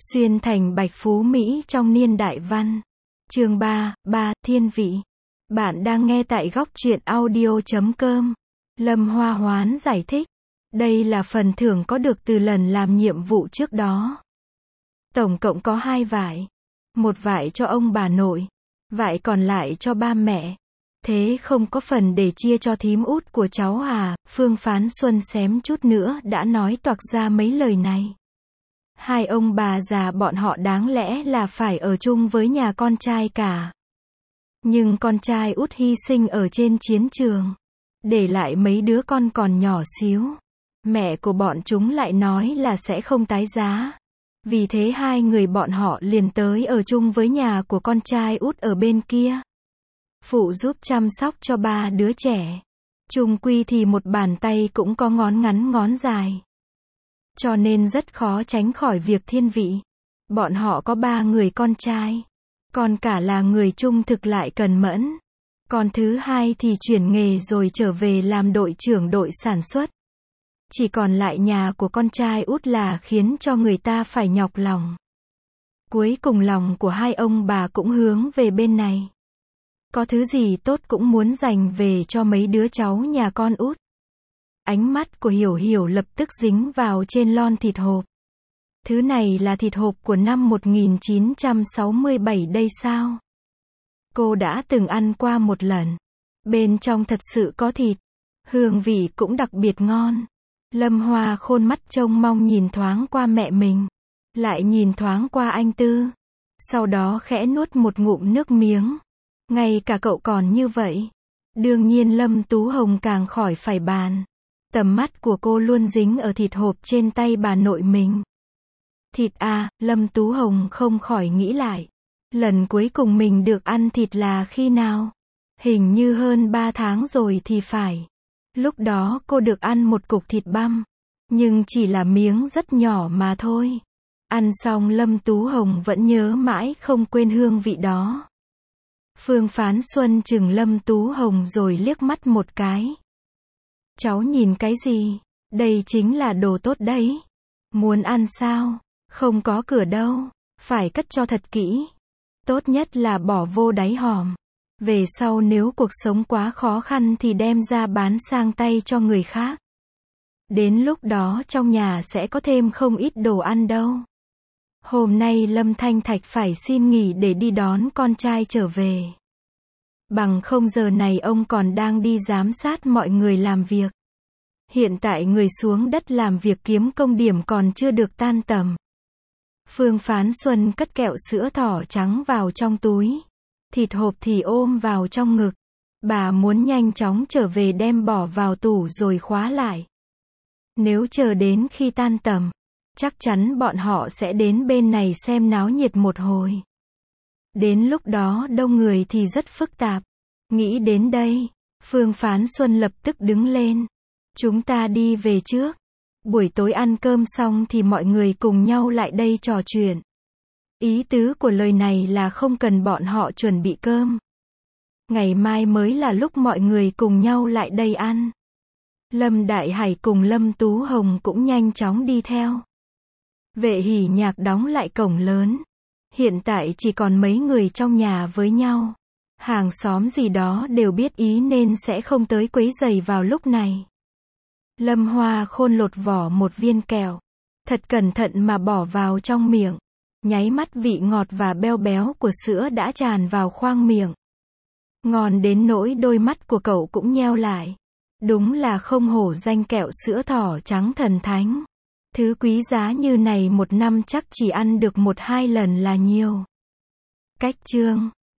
Xuyên thành Bạch Phú Mỹ trong niên đại văn. Chương 3, Thiên vị. Bạn đang nghe tại góc truyện audio.com. Lâm Hoa Hoán giải thích. Đây là phần thưởng có được từ lần làm nhiệm vụ trước đó. Tổng cộng có 2 vải. Một vải cho ông bà nội, vải còn lại cho ba mẹ. Thế không có phần để chia cho thím út của cháu à? Phương Phán Xuân xém chút nữa đã nói toạc ra mấy lời này. Hai ông bà già bọn họ đáng lẽ là phải ở chung với nhà con trai cả. Nhưng con trai út hy sinh ở trên chiến trường, để lại mấy đứa con còn nhỏ xíu. Mẹ của bọn chúng lại nói là sẽ không tái giá. Vì thế hai người bọn họ liền tới ở chung với nhà của con trai út ở bên kia, phụ giúp chăm sóc cho 3 đứa trẻ. Chung quy thì một bàn tay cũng có ngón ngắn ngón dài, cho nên rất khó tránh khỏi việc thiên vị. Bọn họ có 3 người con trai, con cả là người trung thực lại cần mẫn. Con thứ hai thì chuyển nghề rồi trở về làm đội trưởng đội sản xuất. Chỉ còn lại nhà của con trai út là khiến cho người ta phải nhọc lòng. Cuối cùng lòng của hai ông bà cũng hướng về bên này. Có thứ gì tốt cũng muốn dành về cho mấy đứa cháu nhà con út. Ánh mắt của Hiểu Hiểu lập tức dính vào trên lon thịt hộp. Thứ này là thịt hộp của năm 1967 đây sao? Cô đã từng ăn qua một lần. Bên trong thật sự có thịt. Hương vị cũng đặc biệt ngon. Lâm Hoa khôn mắt trông mong nhìn thoáng qua mẹ mình. Lại nhìn thoáng qua anh Tư. Sau đó khẽ nuốt một ngụm nước miếng. Ngay cả cậu còn như vậy. Đương nhiên Lâm Tú Hồng càng khỏi phải bàn. Tầm mắt của cô luôn dính ở thịt hộp trên tay bà nội mình. Thịt à, Lâm Tú Hồng không khỏi nghĩ lại. Lần cuối cùng mình được ăn thịt là khi nào? Hình như hơn 3 tháng rồi thì phải. Lúc đó cô được ăn một cục thịt băm. Nhưng chỉ là miếng rất nhỏ mà thôi. Ăn xong Lâm Tú Hồng vẫn nhớ mãi không quên hương vị đó. Phương Phán Xuân chừng Lâm Tú Hồng rồi liếc mắt một cái. Cháu nhìn cái gì? Đây chính là đồ tốt đấy. Muốn ăn sao? Không có cửa đâu. Phải cất cho thật kỹ. Tốt nhất là bỏ vô đáy hòm. Về sau nếu cuộc sống quá khó khăn thì đem ra bán sang tay cho người khác. Đến lúc đó trong nhà sẽ có thêm không ít đồ ăn đâu. Hôm nay Lâm Thanh Thạch phải xin nghỉ để đi đón con trai trở về. Bằng không giờ này ông còn đang đi giám sát mọi người làm việc. Hiện tại người xuống đất làm việc kiếm công điểm còn chưa được tan tầm. Phương Phán Xuân cất kẹo sữa thỏ trắng vào trong túi. Thịt hộp thì ôm vào trong ngực. Bà muốn nhanh chóng trở về đem bỏ vào tủ rồi khóa lại. Nếu chờ đến khi tan tầm, chắc chắn bọn họ sẽ đến bên này xem náo nhiệt một hồi. Đến lúc đó đông người thì rất phức tạp. Nghĩ đến đây, Phương Phán Xuân lập tức đứng lên. Chúng ta đi về trước. Buổi tối ăn cơm xong thì mọi người cùng nhau lại đây trò chuyện. Ý tứ của lời này là không cần bọn họ chuẩn bị cơm. Ngày mai mới là lúc mọi người cùng nhau lại đây ăn. Lâm Đại Hải cùng Lâm Tú Hồng cũng nhanh chóng đi theo. Vệ Hỉ Nhạc đóng lại cổng lớn. Hiện tại chỉ còn mấy người trong nhà với nhau. Hàng xóm gì đó đều biết ý nên sẽ không tới quấy rầy vào lúc này. Lâm Hoa khôn lột vỏ một viên kẹo. Thật cẩn thận mà bỏ vào trong miệng. Nháy mắt vị ngọt và béo béo của sữa đã tràn vào khoang miệng. Ngon đến nỗi đôi mắt của cậu cũng nheo lại. Đúng là không hổ danh kẹo sữa thỏ trắng thần thánh. Thứ quý giá như này một năm chắc chỉ ăn được 1-2 lần là nhiều. Cách chương